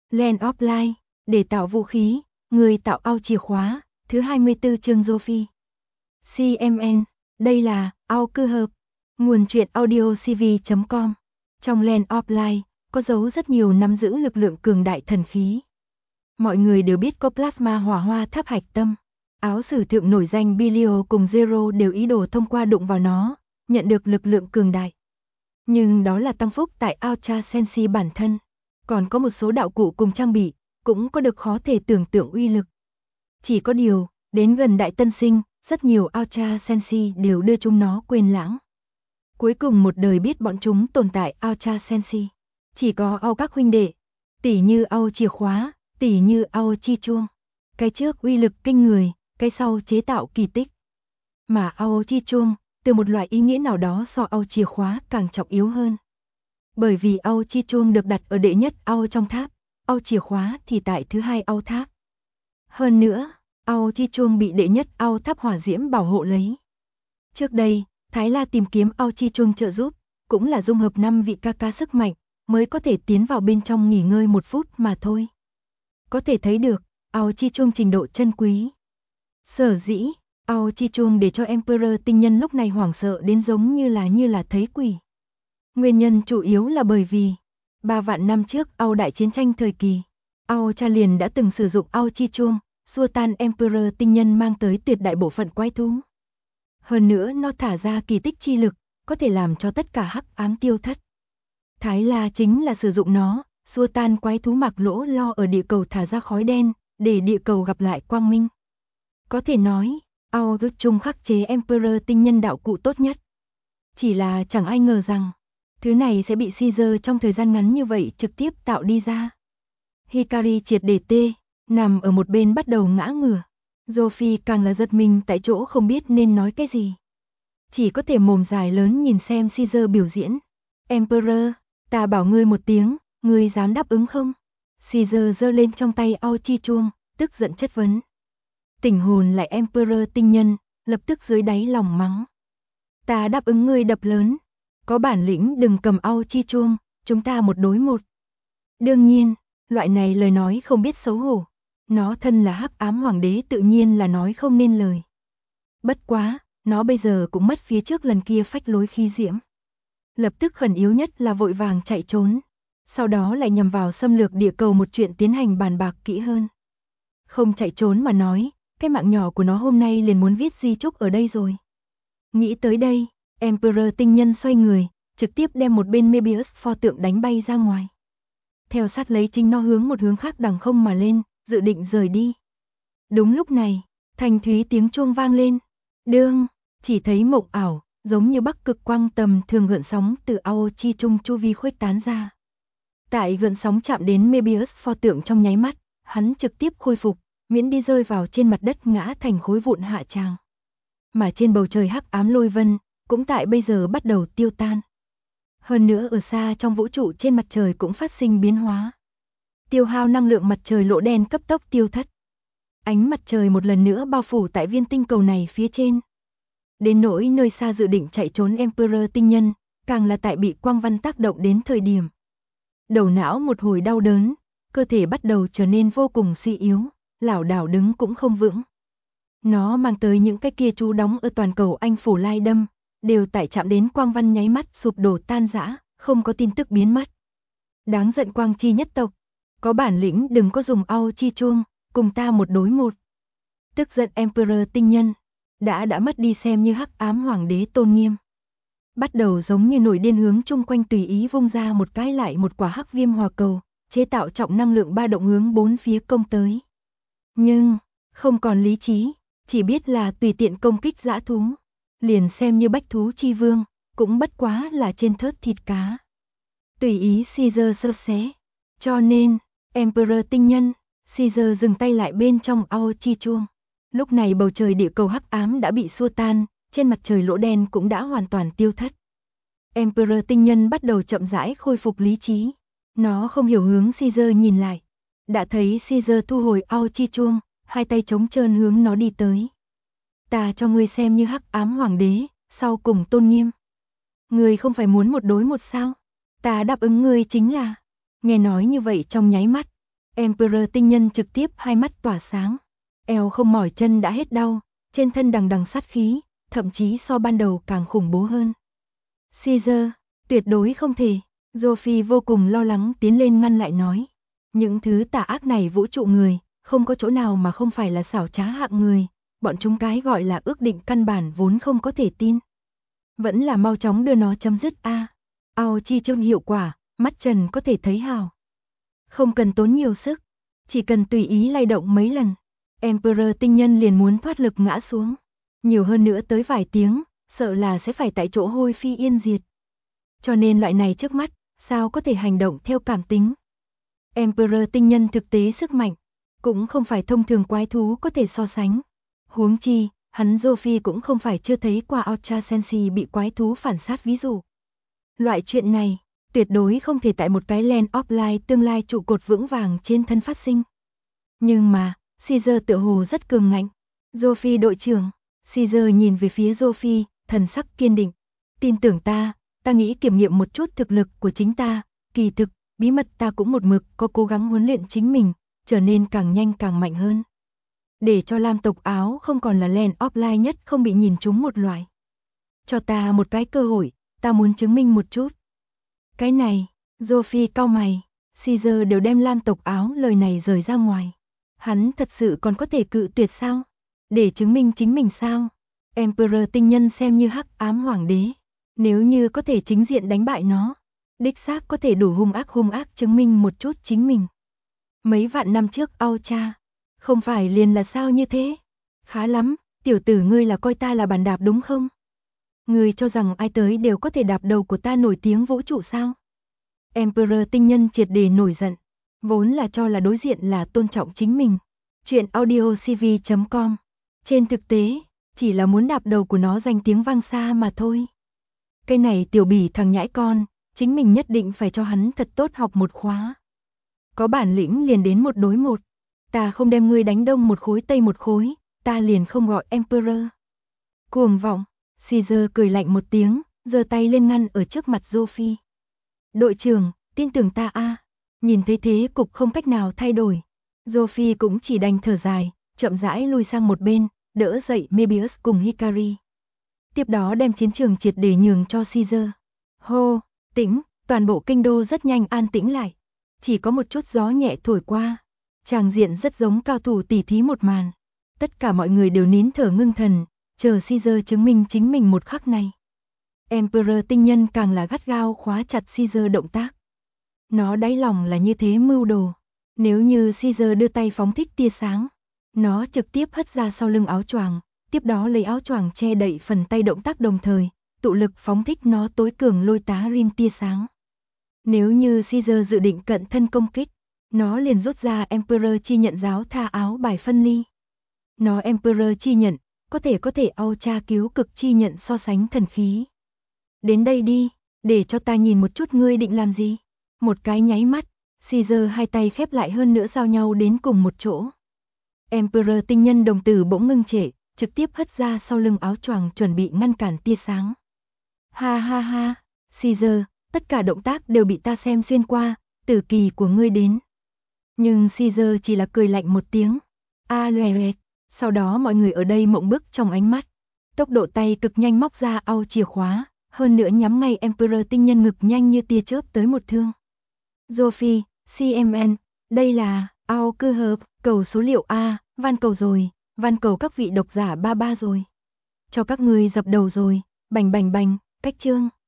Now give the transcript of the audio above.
Land of Light, để tạo vũ khí, người tạo ao chìa khóa, thứ 24 chương Sophie. CMN, đây là ao cư hợp. Nguồn truyện audio cv.com. Trong Land of Light, có giấu rất nhiều nắm giữ lực lượng cường đại thần khí. Mọi người đều biết có plasma hỏa hoa tháp hạch tâm. Áo sử thượng nổi danh Bilio cùng Zero đều ý đồ thông qua đụng vào nó, nhận được lực lượng cường đại. Nhưng đó là tăng phúc tại Ultra Sensi bản thân. Còn có một số đạo cụ cùng trang bị, cũng có được khó thể tưởng tượng uy lực. Chỉ có điều, đến gần Đại Tân Sinh, rất nhiều Ultra Sensi đều đưa chúng nó quên lãng. Cuối cùng một đời biết bọn chúng tồn tại Ultra Sensi. Chỉ có ao các huynh đệ, tỉ như ao chìa khóa, tỉ như ao chi chuông. Cái trước uy lực kinh người, cái sau chế tạo kỳ tích. Mà ao chi chuông, từ một loại ý nghĩa nào đó so ao chìa khóa càng trọng yếu hơn. Bởi vì ao chi chuông được đặt ở đệ nhất ao trong tháp, ao chìa khóa thì tại thứ hai ao tháp. Hơn nữa, ao chi chuông bị đệ nhất ao tháp hỏa diễm bảo hộ lấy. Trước đây, Thái La tìm kiếm ao chi chuông trợ giúp, cũng là dung hợp 5 vị ca ca sức mạnh, mới có thể tiến vào bên trong nghỉ ngơi 1 phút mà thôi. Có thể thấy được, ao chi chuông trình độ chân quý. Sở dĩ, ao chi chuông để cho Emperor tinh nhân lúc này hoảng sợ đến giống như là thấy quỷ. Nguyên nhân chủ yếu là bởi vì 3 vạn năm trước ao đại chiến tranh thời kỳ, ao cha liền đã từng sử dụng ao chi chuông, xua tan Emperor tinh nhân mang tới tuyệt đại bộ phận quái thú. Hơn nữa nó thả ra kỳ tích chi lực, có thể làm cho tất cả hắc ám tiêu thất. Thái La chính là sử dụng nó, xua tan quái thú mặc lỗ lo ở địa cầu thả ra khói đen, để địa cầu gặp lại quang minh. Có thể nói, ao rút chung khắc chế Emperor tinh nhân đạo cụ tốt nhất. Chỉ là chẳng ai ngờ rằng, thứ này sẽ bị Caesar trong thời gian ngắn như vậy trực tiếp tạo đi ra. Hikari triệt để tê, nằm ở một bên bắt đầu ngã ngửa. Sophie càng là giật mình tại chỗ không biết nên nói cái gì. Chỉ có thể mồm dài lớn nhìn xem Caesar biểu diễn. Emperor, ta bảo ngươi một tiếng, ngươi dám đáp ứng không? Caesar giơ lên trong tay ao chi chuông, tức giận chất vấn. Tỉnh hồn lại Emperor tinh nhân, lập tức dưới đáy lòng mắng. Ta đáp ứng ngươi đập lớn. Có bản lĩnh đừng cầm ao chi chuông, chúng ta 1 đối 1. Đương nhiên, loại này lời nói không biết xấu hổ. Nó thân là hắc ám hoàng đế tự nhiên là nói không nên lời. Bất quá, nó bây giờ cũng mất phía trước lần kia phách lối khí diễm. Lập tức khẩn yếu nhất là vội vàng chạy trốn. Sau đó lại nhằm vào xâm lược địa cầu một chuyện tiến hành bàn bạc kỹ hơn. Không chạy trốn mà nói, cái mạng nhỏ của nó hôm nay liền muốn viết di chúc ở đây rồi. Nghĩ tới đây, Emperor tinh nhân xoay người, trực tiếp đem một bên Mebius pho tượng đánh bay ra ngoài. Theo sát lấy chính nó hướng một hướng khác đằng không mà lên, dự định rời đi. Đúng lúc này, thanh thúy tiếng chuông vang lên. Đương, chỉ thấy mộng ảo, giống như bắc cực quang tầm thường gợn sóng từ ao chi trung chu vi khuếch tán ra. Tại gợn sóng chạm đến Mebius pho tượng trong nháy mắt, hắn trực tiếp khôi phục, miễn đi rơi vào trên mặt đất ngã thành khối vụn hạ tràng. Mà trên bầu trời hắc ám lôi vân, cũng tại bây giờ bắt đầu tiêu tan. Hơn nữa ở xa trong vũ trụ trên mặt trời cũng phát sinh biến hóa. Tiêu hao năng lượng mặt trời lỗ đen cấp tốc tiêu thất. Ánh mặt trời một lần nữa bao phủ tại viên tinh cầu này phía trên. Đến nỗi nơi xa dự định chạy trốn Emperor tinh nhân, càng là tại bị quang văn tác động đến thời điểm. Đầu não một hồi đau đớn, cơ thể bắt đầu trở nên vô cùng suy yếu, lảo đảo đứng cũng không vững. Nó mang tới những cái kia chú đóng ở toàn cầu Anh phủ lai đâm, đều tại chạm đến quang văn nháy mắt sụp đổ tan rã, không có tin tức biến mất. Đáng giận quang chi nhất tộc, có bản lĩnh đừng có dùng ao chi chuông, cùng ta 1 đối 1. Tức giận Emperor tinh nhân, đã mất đi xem như hắc ám hoàng đế tôn nghiêm. Bắt đầu giống như nổi điên hướng chung quanh tùy ý vung ra một cái lại một quả hắc viêm hỏa cầu, chế tạo trọng năng lượng ba động hướng 4 phía công tới. Nhưng, không còn lý trí, chỉ biết là tùy tiện công kích dã thú. Liền xem như bách thú chi vương, cũng bất quá là trên thớt thịt cá. Tùy ý Caesar sơ xé. Cho nên, Emperor tinh nhân, Caesar dừng tay lại bên trong ao chi chuông. Lúc này bầu trời địa cầu hắc ám đã bị xua tan, trên mặt trời lỗ đen cũng đã hoàn toàn tiêu thất. Emperor tinh nhân bắt đầu chậm rãi khôi phục lý trí. Nó không hiểu hướng Caesar nhìn lại. Đã thấy Caesar thu hồi ao chi chuông, hai tay trống trơn hướng nó đi tới. Ta cho ngươi xem như hắc ám hoàng đế, sau cùng tôn nghiêm. Ngươi không phải muốn 1 đối 1 sao? Ta đáp ứng ngươi chính là. Nghe nói như vậy trong nháy mắt, Emperor tinh nhân trực tiếp hai mắt tỏa sáng. Eo không mỏi chân đã hết đau, trên thân đằng đằng sát khí, thậm chí so ban đầu càng khủng bố hơn. Caesar, tuyệt đối không thể. Sophie vô cùng lo lắng tiến lên ngăn lại nói. Những thứ tà ác này vũ trụ người, không có chỗ nào mà không phải là xảo trá hạng người, bọn chúng cái gọi là ước định căn bản vốn không có thể tin. Vẫn là mau chóng đưa nó chấm dứt a. Ao chi trông hiệu quả, mắt trần có thể thấy hào. Không cần tốn nhiều sức, chỉ cần tùy ý lay động mấy lần, Emperor tinh nhân liền muốn thoát lực ngã xuống. Nhiều hơn nữa tới vài tiếng, sợ là sẽ phải tại chỗ hôi phi yên diệt. Cho nên loại này trước mắt, sao có thể hành động theo cảm tính. Emperor tinh nhân thực tế sức mạnh, cũng không phải thông thường quái thú có thể so sánh. Huống chi, hắn Sophie cũng không phải chưa thấy qua Ultra Sensi bị quái thú phản sát ví dụ. Loại chuyện này, tuyệt đối không thể tại một cái Land of Light tương lai trụ cột vững vàng trên thân phát sinh. Nhưng mà, Caesar tựa hồ rất cường ngạnh. Sophie đội trưởng, Caesar nhìn về phía Sophie, thần sắc kiên định. Tin tưởng ta nghĩ kiểm nghiệm một chút thực lực của chính ta, kỳ thực, bí mật ta cũng một mực có cố gắng huấn luyện chính mình, trở nên càng nhanh càng mạnh hơn. Để cho Lam tộc áo không còn là Land of Light nhất không bị nhìn trúng một loại. Cho ta một cái cơ hội, ta muốn chứng minh một chút. Cái này, Sophie cau mày, Caesar đều đem Lam tộc áo lời này rời ra ngoài. Hắn thật sự còn có thể cự tuyệt sao? Để chứng minh chính mình sao? Emperor tinh nhân xem như hắc ám hoàng đế. Nếu như có thể chính diện đánh bại nó, đích xác có thể đủ hung ác chứng minh một chút chính mình. Mấy vạn năm trước Ultra, không phải liền là sao như thế? Khá lắm, tiểu tử ngươi là coi ta là bàn đạp đúng không? Ngươi cho rằng ai tới đều có thể đạp đầu của ta nổi tiếng vũ trụ sao? Emperor tinh nhân triệt để nổi giận, vốn là cho là đối diện là tôn trọng chính mình. Chuyện audiocv.com. Trên thực tế, chỉ là muốn đạp đầu của nó danh tiếng vang xa mà thôi. Cái này tiểu bỉ thằng nhãi con, chính mình nhất định phải cho hắn thật tốt học một khóa. Có bản lĩnh liền đến một đối một, ta không đem ngươi đánh đông một khối tây một khối, ta liền không gọi Emperor. Cuồng vọng, Caesar cười lạnh một tiếng, giơ tay lên ngăn ở trước mặt Sophie. Đội trưởng, tin tưởng ta a. Nhìn thấy thế cục không cách nào thay đổi, Sophie cũng chỉ đành thở dài, chậm rãi lui sang một bên, đỡ dậy Mebius cùng Hikari. Tiếp đó đem chiến trường triệt để nhường cho Caesar. Hô, tĩnh, toàn bộ kinh đô rất nhanh an tĩnh lại. Chỉ có một chút gió nhẹ thổi qua. Tràng diện rất giống cao thủ tỉ thí một màn. Tất cả mọi người đều nín thở ngưng thần, chờ Caesar chứng minh chính mình một khắc này. Emperor tinh nhân càng là gắt gao khóa chặt Caesar động tác. Nó đáy lòng là như thế mưu đồ. Nếu như Caesar đưa tay phóng thích tia sáng, nó trực tiếp hất ra sau lưng áo choàng, tiếp đó lấy áo choàng che đậy phần tay động tác đồng thời, tụ lực phóng thích nó tối cường lôi tá rim tia sáng. Nếu như Caesar dự định cận thân công kích, nó liền rút ra Emperor chi nhận giáo tha áo bài phân ly. Nó Emperor chi nhận, có thể Ultra cứu cực chi nhận so sánh thần khí. Đến đây đi, để cho ta nhìn một chút ngươi định làm gì. Một cái nháy mắt, Caesar hai tay khép lại hơn nữa giao nhau đến cùng một chỗ. Emperor tinh nhân đồng tử bỗng ngưng trệ, trực tiếp hất ra sau lưng áo choàng chuẩn bị ngăn cản tia sáng. Ha ha ha, Caesar, tất cả động tác đều bị ta xem xuyên qua, tử kỳ của ngươi đến. Nhưng Caesar chỉ là cười lạnh một tiếng. Loè loẹt, sau đó mọi người ở đây mộng bức trong ánh mắt. Tốc độ tay cực nhanh móc ra au chìa khóa, hơn nữa nhắm ngay Emperor tinh nhân ngực nhanh như tia chớp tới một thương. Sophie, CMN, đây là ao cư hợp, cầu số liệu A, van cầu rồi, van cầu các vị độc giả 33 rồi. Cho các ngươi dập đầu rồi, bành bành bành, cách chương.